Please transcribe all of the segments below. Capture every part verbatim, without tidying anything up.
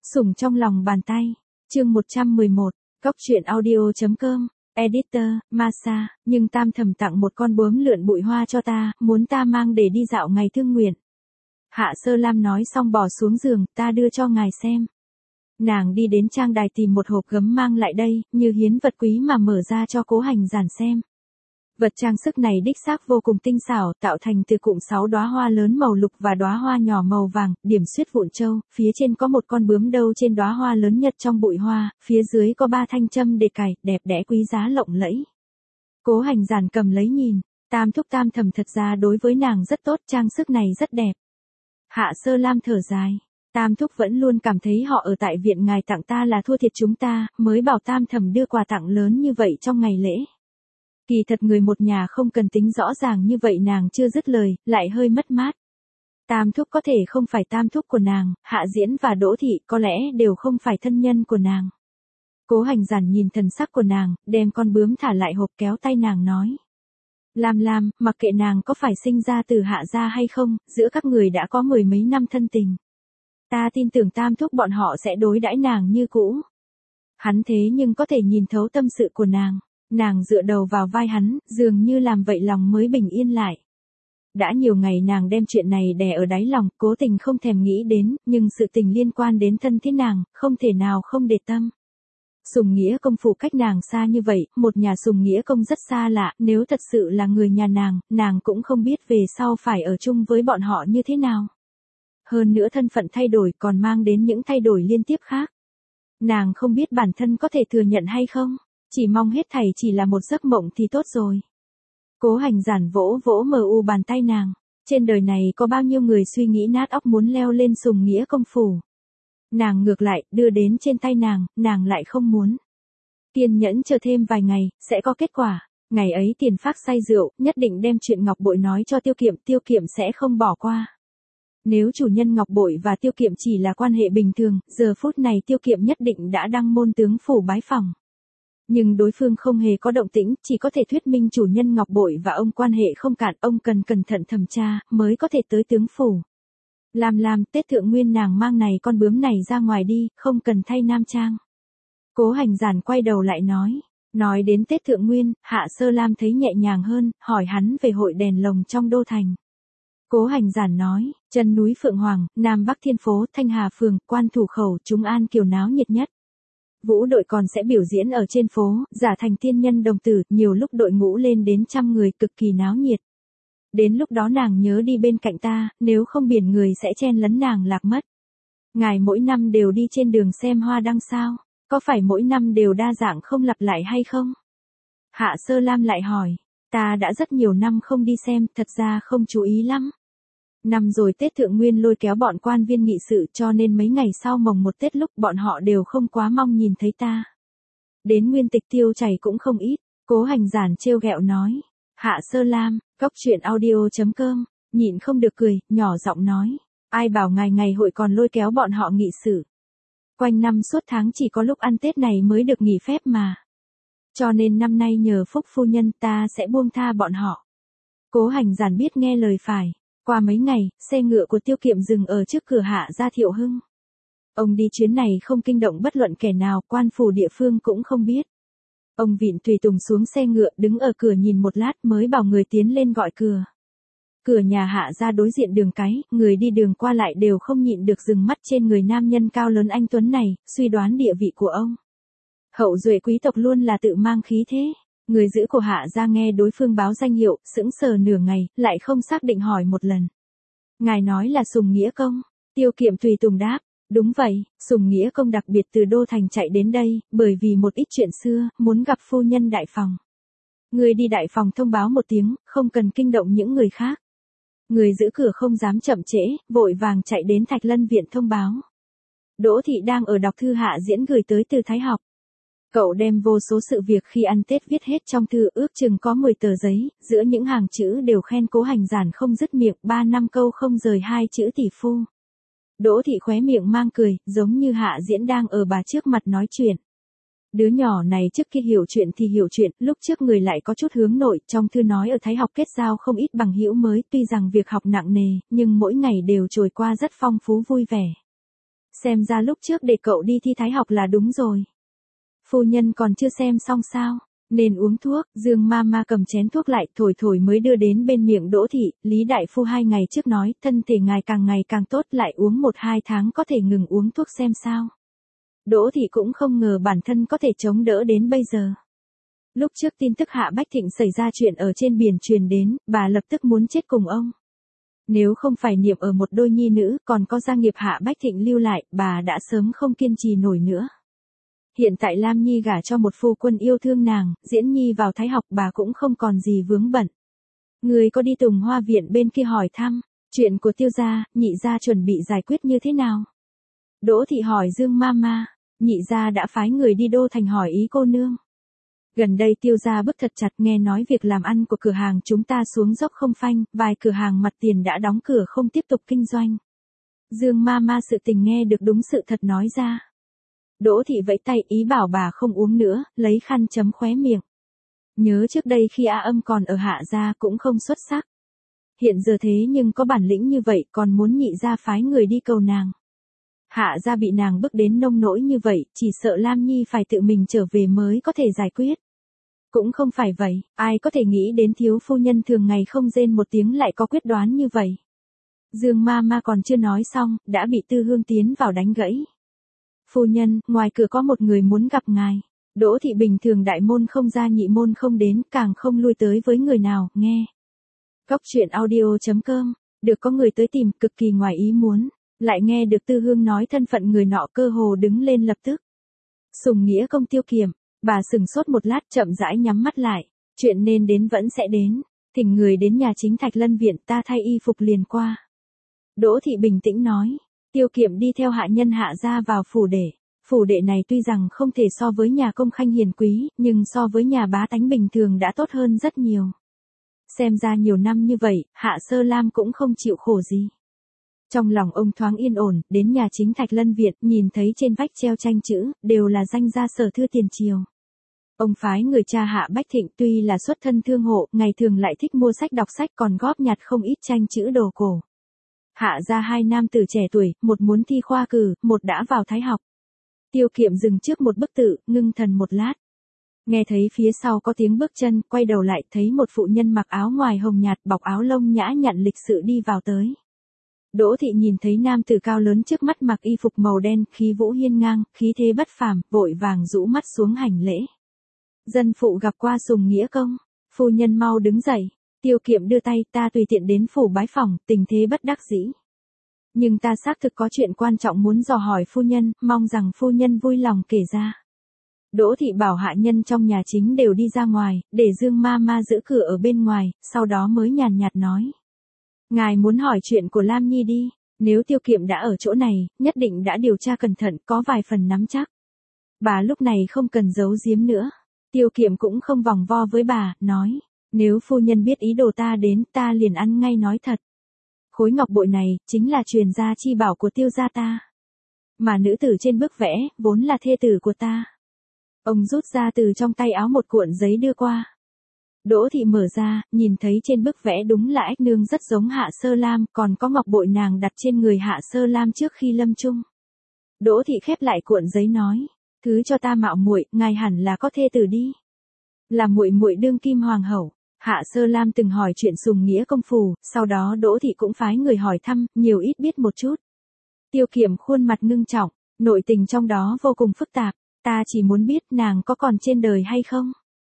Sủng trong lòng bàn tay. Chương một trăm mười một. Cóc truyện audio chấm com. Editor, Masa, nhưng Tam thầm tặng một con bướm lượn bụi hoa cho ta, muốn ta mang để đi dạo ngày thương nguyện. Hạ Sơ Lam nói xong bỏ xuống giường, ta đưa cho ngài xem. Nàng đi đến trang đài tìm một hộp gấm mang lại đây, như hiến vật quý mà mở ra cho Cố Hành Giản xem. Vật trang sức này đích xác vô cùng tinh xảo, tạo thành từ cụm sáu đóa hoa lớn màu lục và đóa hoa nhỏ màu vàng, điểm xuyết vụn châu, phía trên có một con bướm đâu trên đóa hoa lớn nhất trong bụi hoa, phía dưới có ba thanh châm để cài, đẹp đẽ quý giá lộng lẫy. Cố Hành Giản cầm lấy nhìn, Tam thúc Tam thầm thật ra đối với nàng rất tốt, trang sức này rất đẹp. Hạ Sơ Lam thở dài, Tam thúc vẫn luôn cảm thấy họ ở tại viện ngài tặng ta là thua thiệt chúng ta, mới bảo Tam thầm đưa quà tặng lớn như vậy trong ngày lễ. Kỳ thật người một nhà không cần tính rõ ràng như vậy, nàng chưa dứt lời, lại hơi mất mát. Tam thúc có thể không phải Tam thúc của nàng, Hạ Diễn và Đỗ Thị có lẽ đều không phải thân nhân của nàng. Cố Hành Giản nhìn thần sắc của nàng, đem con bướm thả lại hộp, kéo tay nàng nói. Lam Lam, mặc kệ nàng có phải sinh ra từ Hạ gia hay không, giữa các người đã có mười mấy năm thân tình. Ta tin tưởng Tam thúc bọn họ sẽ đối đãi nàng như cũ. Hắn thế nhưng có thể nhìn thấu tâm sự của nàng. Nàng dựa đầu vào vai hắn, dường như làm vậy lòng mới bình yên lại. Đã nhiều ngày nàng đem chuyện này đè ở đáy lòng, cố tình không thèm nghĩ đến, nhưng sự tình liên quan đến thân thiết nàng, không thể nào không để tâm. Sùng Nghĩa công phủ cách nàng xa như vậy, một nhà Sùng Nghĩa công rất xa lạ, nếu thật sự là người nhà nàng, nàng cũng không biết về sau phải ở chung với bọn họ như thế nào. Hơn nữa thân phận thay đổi còn mang đến những thay đổi liên tiếp khác. Nàng không biết bản thân có thể thừa nhận hay không. Chỉ mong hết thảy chỉ là một giấc mộng thì tốt rồi. Cố Hành Giản vỗ vỗ mờ u bàn tay nàng. Trên đời này có bao nhiêu người suy nghĩ nát óc muốn leo lên Sùng Nghĩa công phủ. Nàng ngược lại, đưa đến trên tay nàng, nàng lại không muốn. Kiên nhẫn chờ thêm vài ngày, sẽ có kết quả. Ngày ấy Tiền Phác say rượu, nhất định đem chuyện Ngọc Bội nói cho Tiêu Kiệm, Tiêu Kiệm sẽ không bỏ qua. Nếu chủ nhân Ngọc Bội và Tiêu Kiệm chỉ là quan hệ bình thường, giờ phút này Tiêu Kiệm nhất định đã đăng môn tướng phủ bái phỏng. Nhưng đối phương không hề có động tĩnh, chỉ có thể thuyết minh chủ nhân Ngọc Bội và ông quan hệ không cạn, ông cần cẩn thận thẩm tra, mới có thể tới tướng phủ. Lam Lam, Tết Thượng Nguyên nàng mang này con bướm này ra ngoài đi, không cần thay nam trang. Cố Hành Giản quay đầu lại nói. Nói đến Tết Thượng Nguyên, Hạ Sơ Lam thấy nhẹ nhàng hơn, hỏi hắn về hội đèn lồng trong đô thành. Cố Hành Giản nói, chân núi Phượng Hoàng, Nam Bắc Thiên Phố, Thanh Hà Phường, Quan Thủ Khẩu, Trung An Kiều náo nhiệt nhất. Vũ đội còn sẽ biểu diễn ở trên phố, giả thành tiên nhân đồng tử, nhiều lúc đội ngũ lên đến trăm người, cực kỳ náo nhiệt. Đến lúc đó nàng nhớ đi bên cạnh ta, nếu không biển người sẽ chen lấn nàng lạc mất. Ngài mỗi năm đều đi trên đường xem hoa đăng sao, có phải mỗi năm đều đa dạng không lặp lại hay không? Hạ Sơ Lam lại hỏi, ta đã rất nhiều năm không đi xem, thật ra không chú ý lắm. Năm rồi Tết Thượng Nguyên lôi kéo bọn quan viên nghị sự cho nên mấy ngày sau mồng một Tết lúc bọn họ đều không quá mong nhìn thấy ta. Đến nguyên tịch tiêu chảy cũng không ít, Cố Hành Giản trêu ghẹo nói. Hạ Sơ Lam, cóc truyện audio chấm com, nhịn không được cười, nhỏ giọng nói. Ai bảo ngài ngày hội còn lôi kéo bọn họ nghị sự. Quanh năm suốt tháng chỉ có lúc ăn Tết này mới được nghỉ phép mà. Cho nên năm nay nhờ Phúc phu nhân ta sẽ buông tha bọn họ. Cố Hành Giản biết nghe lời phải. Qua mấy ngày, xe ngựa của Tiêu Kiệm dừng ở trước cửa Hạ gia Thiệu Hưng. Ông đi chuyến này không kinh động bất luận kẻ nào, quan phủ địa phương cũng không biết. Ông vịn tùy tùng xuống xe ngựa, đứng ở cửa nhìn một lát mới bảo người tiến lên gọi cửa. Cửa nhà Hạ gia đối diện đường cái, người đi đường qua lại đều không nhịn được dừng mắt trên người nam nhân cao lớn anh tuấn này, suy đoán địa vị của ông. Hậu duệ quý tộc luôn là tự mang khí thế. Người giữ của Hạ gia nghe đối phương báo danh hiệu, sững sờ nửa ngày, lại không xác định hỏi một lần. Ngài nói là Sùng Nghĩa công? Tiêu Kiệm tùy tùng đáp, đúng vậy, Sùng Nghĩa công đặc biệt từ đô thành chạy đến đây, bởi vì một ít chuyện xưa, muốn gặp phu nhân đại phòng. Người đi đại phòng thông báo một tiếng, không cần kinh động những người khác. Người giữ cửa không dám chậm trễ, vội vàng chạy đến Thạch Lân viện thông báo. Đỗ Thị đang ở đọc thư Hạ Diễn gửi tới từ Thái học. Cậu đem vô số sự việc khi ăn Tết viết hết trong thư, ước chừng có mười tờ giấy, giữa những hàng chữ đều khen Cố Hành Giản không dứt miệng, ba năm câu không rời hai chữ tỷ phu. Đỗ Thị khóe miệng mang cười, giống như Hạ Diễn đang ở bà trước mặt nói chuyện. Đứa nhỏ này trước kia hiểu chuyện thì hiểu chuyện, lúc trước người lại có chút hướng nội, trong thư nói ở Thái học kết giao không ít bằng hữu mới, tuy rằng việc học nặng nề, nhưng mỗi ngày đều trôi qua rất phong phú vui vẻ. Xem ra lúc trước để cậu đi thi thái học là đúng rồi. Phu nhân còn chưa xem xong sao? Nên uống thuốc. Dương Mama cầm chén thuốc lại thổi thổi mới đưa đến bên miệng Đỗ Thị. Lý Đại Phu hai ngày trước nói thân thể ngài càng ngày càng tốt, lại uống một hai tháng có thể ngừng uống thuốc xem sao. Đỗ Thị cũng không ngờ bản thân có thể chống đỡ đến bây giờ. Lúc trước tin tức Hạ Bách Thịnh xảy ra chuyện ở trên biển truyền đến, bà lập tức muốn chết cùng ông. Nếu không phải niệm ở một đôi nhi nữ còn có gia nghiệp Hạ Bách Thịnh lưu lại, bà đã sớm không kiên trì nổi nữa. Hiện tại Lam Nhi gả cho một phu quân yêu thương nàng, Diễn Nhi vào thái học bà cũng không còn gì vướng bận. Người có đi Tùng Hoa Viện bên kia hỏi thăm, chuyện của Tiêu gia, Nhị gia chuẩn bị giải quyết như thế nào? Đỗ Thị hỏi Dương Mama, Nhị gia đã phái người đi Đô Thành hỏi ý cô nương. Gần đây Tiêu gia bức thật chặt, nghe nói việc làm ăn của cửa hàng chúng ta xuống dốc không phanh, vài cửa hàng mặt tiền đã đóng cửa không tiếp tục kinh doanh. Dương Mama sự tình nghe được đúng sự thật nói ra. Đỗ Thị vẫy tay ý bảo bà không uống nữa, lấy khăn chấm khóe miệng. Nhớ trước đây khi A Âm còn ở Hạ gia cũng không xuất sắc. Hiện giờ thế nhưng có bản lĩnh như vậy còn muốn Nhị gia phái người đi cầu nàng. Hạ gia bị nàng bức đến nông nỗi như vậy, chỉ sợ Lam Nhi phải tự mình trở về mới có thể giải quyết. Cũng không phải vậy, ai có thể nghĩ đến thiếu phu nhân thường ngày không rên một tiếng lại có quyết đoán như vậy. Dương Mama còn chưa nói xong, đã bị Tư Hương tiến vào đánh gãy. Phu nhân, ngoài cửa có một người muốn gặp ngài. Đỗ Thị bình thường đại môn không ra nhị môn không đến, càng không lui tới với người nào, nghe. Góc truyện audio chấm com, được có người tới tìm, cực kỳ ngoài ý muốn. Lại nghe được Tư Hương nói thân phận người nọ, cơ hồ đứng lên lập tức. Sùng Nghĩa Công Tiêu Kiệm, bà sừng sốt một lát chậm rãi nhắm mắt lại. Chuyện nên đến vẫn sẽ đến. Thỉnh người đến nhà chính Thạch Lân Viện, ta thay y phục liền qua. Đỗ Thị bình tĩnh nói. Tiêu Kiệm đi theo hạ nhân Hạ gia vào phủ đệ. Phủ đệ này tuy rằng không thể so với nhà công khanh hiền quý, nhưng so với nhà bá tánh bình thường đã tốt hơn rất nhiều. Xem ra nhiều năm như vậy, Hạ Sơ Lam cũng không chịu khổ gì. Trong lòng ông thoáng yên ổn, đến nhà chính Thạch Lân Viện, nhìn thấy trên vách treo tranh chữ, đều là danh gia sở thư tiền triều. Ông phái người cha Hạ Bách Thịnh tuy là xuất thân thương hộ, ngày thường lại thích mua sách đọc sách còn góp nhặt không ít tranh chữ đồ cổ. Hạ ra hai nam tử trẻ tuổi, một muốn thi khoa cử, một đã vào thái học. Tiêu Kiệm dừng trước một bức tự, ngưng thần một lát. Nghe thấy phía sau có tiếng bước chân, quay đầu lại thấy một phụ nhân mặc áo ngoài hồng nhạt bọc áo lông nhã nhặn lịch sự đi vào tới. Đỗ Thị nhìn thấy nam tử cao lớn trước mắt mặc y phục màu đen, khí vũ hiên ngang, khí thế bất phàm, vội vàng rũ mắt xuống hành lễ. Dân phụ gặp qua Sùng Nghĩa Công, phu nhân mau đứng dậy. Tiêu Kiệm đưa tay, ta tùy tiện đến phủ bái phỏng, tình thế bất đắc dĩ. Nhưng ta xác thực có chuyện quan trọng muốn dò hỏi phu nhân, mong rằng phu nhân vui lòng kể ra. Đỗ Thị bảo hạ nhân trong nhà chính đều đi ra ngoài, để Dương Mama giữ cửa ở bên ngoài, sau đó mới nhàn nhạt nói. Ngài muốn hỏi chuyện của Lam Nhi đi, nếu Tiêu Kiệm đã ở chỗ này, nhất định đã điều tra cẩn thận, có vài phần nắm chắc. Bà lúc này không cần giấu giếm nữa. Tiêu Kiệm cũng không vòng vo với bà, nói. Nếu phu nhân biết ý đồ ta đến, ta liền ăn ngay nói thật. Khối ngọc bội này, chính là truyền gia chi bảo của Tiêu gia ta. Mà nữ tử trên bức vẽ, vốn là thê tử của ta. Ông rút ra từ trong tay áo một cuộn giấy đưa qua. Đỗ Thị mở ra, nhìn thấy trên bức vẽ đúng là Ách Nương rất giống Hạ Sơ Lam, còn có ngọc bội nàng đặt trên người Hạ Sơ Lam trước khi lâm chung. Đỗ Thị khép lại cuộn giấy nói, thứ cho ta mạo muội, ngài hẳn là có thê tử đi. Là muội muội đương kim hoàng hậu. Hạ Sơ Lam từng hỏi chuyện Sùng Nghĩa Công phủ, sau đó Đỗ Thị cũng phái người hỏi thăm, nhiều ít biết một chút. Tiêu Kiệm khuôn mặt ngưng trọng, nội tình trong đó vô cùng phức tạp, ta chỉ muốn biết nàng có còn trên đời hay không.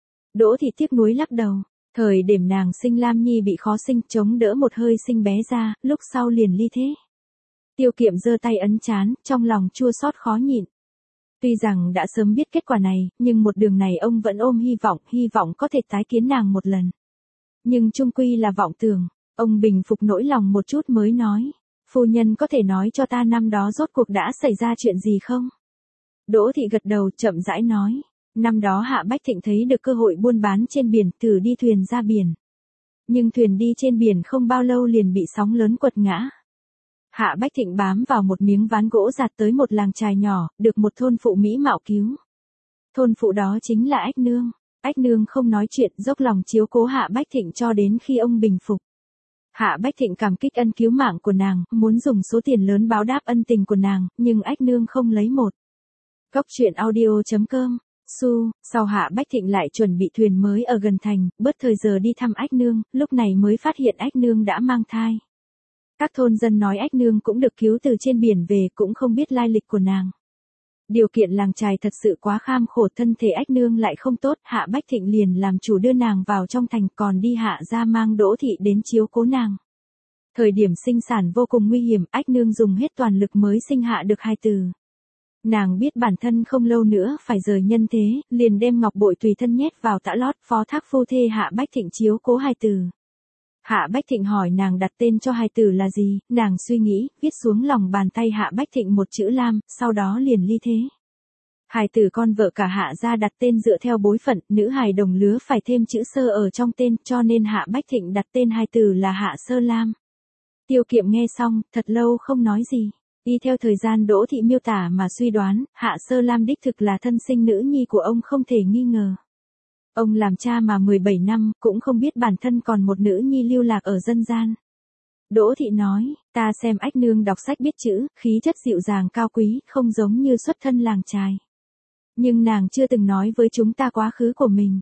Đỗ Thị tiếc nuối lắc đầu, thời điểm nàng sinh Lam Nhi bị khó sinh, chống đỡ một hơi sinh bé ra, lúc sau liền ly thế. Tiêu Kiệm giơ tay ấn trán, trong lòng chua xót khó nhịn. Tuy rằng đã sớm biết kết quả này, nhưng một đường này ông vẫn ôm hy vọng, hy vọng có thể tái kiến nàng một lần. Nhưng chung quy là vọng tưởng, ông bình phục nỗi lòng một chút mới nói, phu nhân có thể nói cho ta năm đó rốt cuộc đã xảy ra chuyện gì không? Đỗ Thị gật đầu chậm rãi nói, năm đó Hạ Bách Thịnh thấy được cơ hội buôn bán trên biển, thử đi thuyền ra biển. Nhưng thuyền đi trên biển không bao lâu liền bị sóng lớn quật ngã. Hạ Bách Thịnh bám vào một miếng ván gỗ giạt tới một làng chài nhỏ, được một thôn phụ mỹ mạo cứu. Thôn phụ đó chính là Ách Nương. Ách Nương không nói chuyện, dốc lòng chiếu cố Hạ Bách Thịnh cho đến khi ông bình phục. Hạ Bách Thịnh cảm kích ân cứu mạng của nàng, muốn dùng số tiền lớn báo đáp ân tình của nàng, nhưng ách nương không lấy một. Cốc truyện audio chấm com. Su, sau Hạ Bách Thịnh lại chuẩn bị thuyền mới ở gần thành, bớt thời giờ đi thăm ách nương, lúc này mới phát hiện ách nương đã mang thai. Các thôn dân nói ách nương cũng được cứu từ trên biển về, cũng không biết lai lịch của nàng. Điều kiện làng chài thật sự quá kham khổ, thân thể ách nương lại không tốt, Hạ Bách Thịnh liền làm chủ đưa nàng vào trong thành, còn đi Hạ ra mang Đỗ thị đến chiếu cố nàng. Thời điểm sinh sản vô cùng nguy hiểm, ách nương dùng hết toàn lực mới sinh hạ được hai từ. Nàng biết bản thân không lâu nữa phải rời nhân thế, liền đem ngọc bội tùy thân nhét vào tã lót, phó thác phu thê Hạ Bách Thịnh chiếu cố hai từ. Hạ Bách Thịnh hỏi nàng đặt tên cho hai từ là gì, nàng suy nghĩ, viết xuống lòng bàn tay Hạ Bách Thịnh một chữ Lam, sau đó liền ly thế. Hài tử con vợ cả Hạ gia đặt tên dựa theo bối phận, nữ hài đồng lứa phải thêm chữ Sơ ở trong tên, cho nên Hạ Bách Thịnh đặt tên hai từ là Hạ Sơ Lam. Tiêu Kiệm nghe xong, thật lâu không nói gì. Y theo thời gian Đỗ thị miêu tả mà suy đoán, Hạ Sơ Lam đích thực là thân sinh nữ nhi của ông không thể nghi ngờ. Ông làm cha mà mười bảy năm, cũng không biết bản thân còn một nữ nhi lưu lạc ở dân gian. Đỗ thị nói, ta xem ách nương đọc sách biết chữ, khí chất dịu dàng cao quý, không giống như xuất thân làng chài. Nhưng nàng chưa từng nói với chúng ta quá khứ của mình.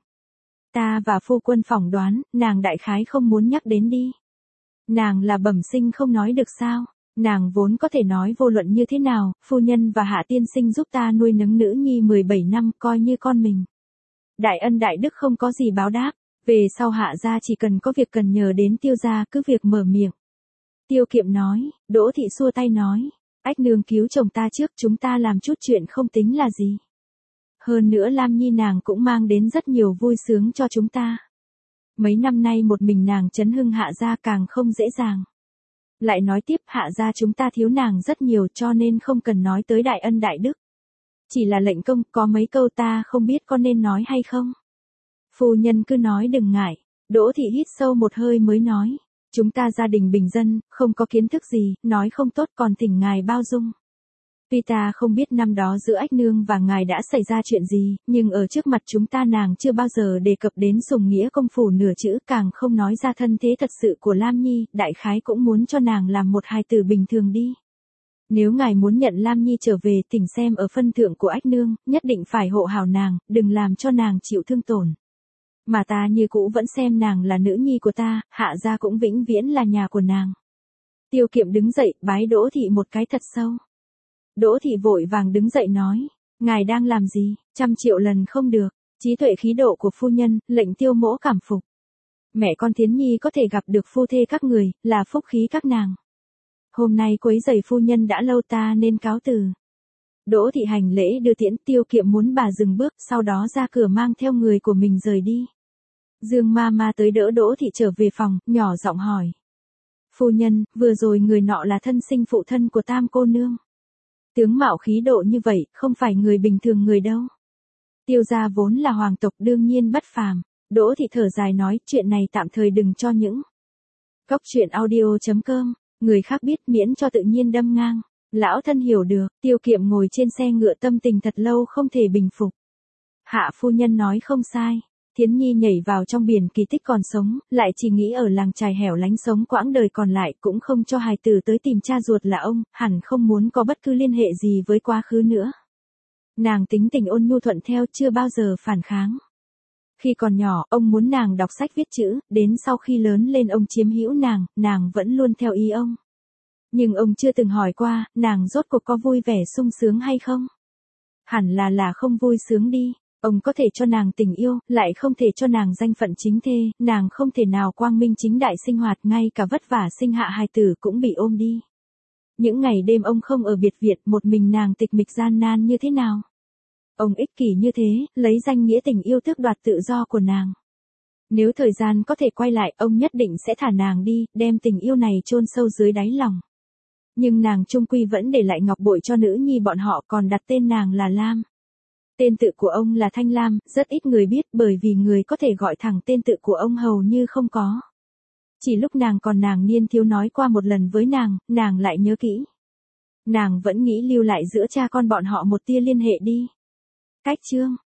Ta và phu quân phỏng đoán, nàng đại khái không muốn nhắc đến đi. Nàng là bẩm sinh không nói được sao? Nàng vốn có thể nói vô luận như thế nào, phu nhân và Hạ tiên sinh giúp ta nuôi nấng nữ nhi mười bảy năm, coi như con mình. Đại ân đại đức không có gì báo đáp, về sau Hạ gia chỉ cần có việc cần nhờ đến Tiêu gia cứ việc mở miệng. Tiêu Kiệm nói, Đỗ thị xua tay nói, ách nương cứu chồng ta trước, chúng ta làm chút chuyện không tính là gì. Hơn nữa Lam Nhi nàng cũng mang đến rất nhiều vui sướng cho chúng ta. Mấy năm nay một mình nàng chấn hưng Hạ gia càng không dễ dàng. Lại nói tiếp, Hạ gia chúng ta thiếu nàng rất nhiều, cho nên không cần nói tới đại ân đại đức. Chỉ là lệnh công, có mấy câu ta không biết có nên nói hay không. Phu nhân cứ nói đừng ngại. Đỗ thị hít sâu một hơi mới nói, chúng ta gia đình bình dân, không có kiến thức gì, nói không tốt còn thỉnh ngài bao dung. Tuy ta không biết năm đó giữa ách nương và ngài đã xảy ra chuyện gì, nhưng ở trước mặt chúng ta nàng chưa bao giờ đề cập đến sùng nghĩa công phủ nửa chữ, càng không nói ra thân thế thật sự của Lam Nhi, đại khái cũng muốn cho nàng làm một hài tử bình thường đi. Nếu ngài muốn nhận Lam Nhi trở về, tỉnh xem ở phân thượng của ách nương, nhất định phải hộ hảo nàng, đừng làm cho nàng chịu thương tổn. Mà ta như cũ vẫn xem nàng là nữ nhi của ta, Hạ gia cũng vĩnh viễn là nhà của nàng. Tiêu Kiệm đứng dậy, bái Đỗ thị một cái thật sâu. Đỗ thị vội vàng đứng dậy nói, ngài đang làm gì, trăm triệu lần không được, trí tuệ khí độ của phu nhân, lệnh Tiêu mỗ cảm phục. Mẹ con Thiến Nhi có thể gặp được phu thê các người, là phúc khí các nàng. Hôm nay quấy rầy phu nhân đã lâu, ta nên cáo từ. Đỗ thị hành lễ đưa tiễn, Tiêu Kiệm muốn bà dừng bước, sau đó ra cửa mang theo người của mình rời đi. Dương ma ma tới đỡ Đỗ thị trở về phòng, nhỏ giọng hỏi. Phu nhân, vừa rồi người nọ là thân sinh phụ thân của Tam cô nương. Tướng mạo khí độ như vậy, không phải người bình thường người đâu. Tiêu gia vốn là hoàng tộc đương nhiên bất phàm. Đỗ thị thở dài nói, chuyện này tạm thời đừng cho những. Cốc truyện audio chấm com, người khác biết miễn cho tự nhiên đâm ngang. Lão thân hiểu được, Tiêu Kiệm ngồi trên xe ngựa tâm tình thật lâu không thể bình phục. Hạ phu nhân nói không sai. Thiến Nhi nhảy vào trong biển kỳ tích còn sống, lại chỉ nghĩ ở làng chài hẻo lánh sống quãng đời còn lại, cũng không cho hài tử tới tìm cha ruột là ông, hẳn không muốn có bất cứ liên hệ gì với quá khứ nữa. Nàng tính tình ôn nhu thuận theo, chưa bao giờ phản kháng. Khi còn nhỏ, ông muốn nàng đọc sách viết chữ, đến sau khi lớn lên ông chiếm hữu nàng, nàng vẫn luôn theo ý ông. Nhưng ông chưa từng hỏi qua, nàng rốt cuộc có vui vẻ sung sướng hay không? Hẳn là là không vui sướng đi. Ông có thể cho nàng tình yêu, lại không thể cho nàng danh phận chính thê, nàng không thể nào quang minh chính đại sinh hoạt, ngay cả vất vả sinh hạ hài tử cũng bị ôm đi. Những ngày đêm ông không ở biệt viện, một mình nàng tịch mịch gian nan như thế nào? Ông ích kỷ như thế, lấy danh nghĩa tình yêu tước đoạt tự do của nàng. Nếu thời gian có thể quay lại, ông nhất định sẽ thả nàng đi, đem tình yêu này chôn sâu dưới đáy lòng. Nhưng nàng chung quy vẫn để lại ngọc bội cho nữ nhi bọn họ, còn đặt tên nàng là Lam. Tên tự của ông là Thanh Lam, rất ít người biết, bởi vì người có thể gọi thẳng tên tự của ông hầu như không có. Chỉ lúc nàng còn nàng niên thiếu nói qua một lần với nàng, nàng lại nhớ kỹ. Nàng vẫn nghĩ lưu lại giữa cha con bọn họ một tia liên hệ đi. Cách chương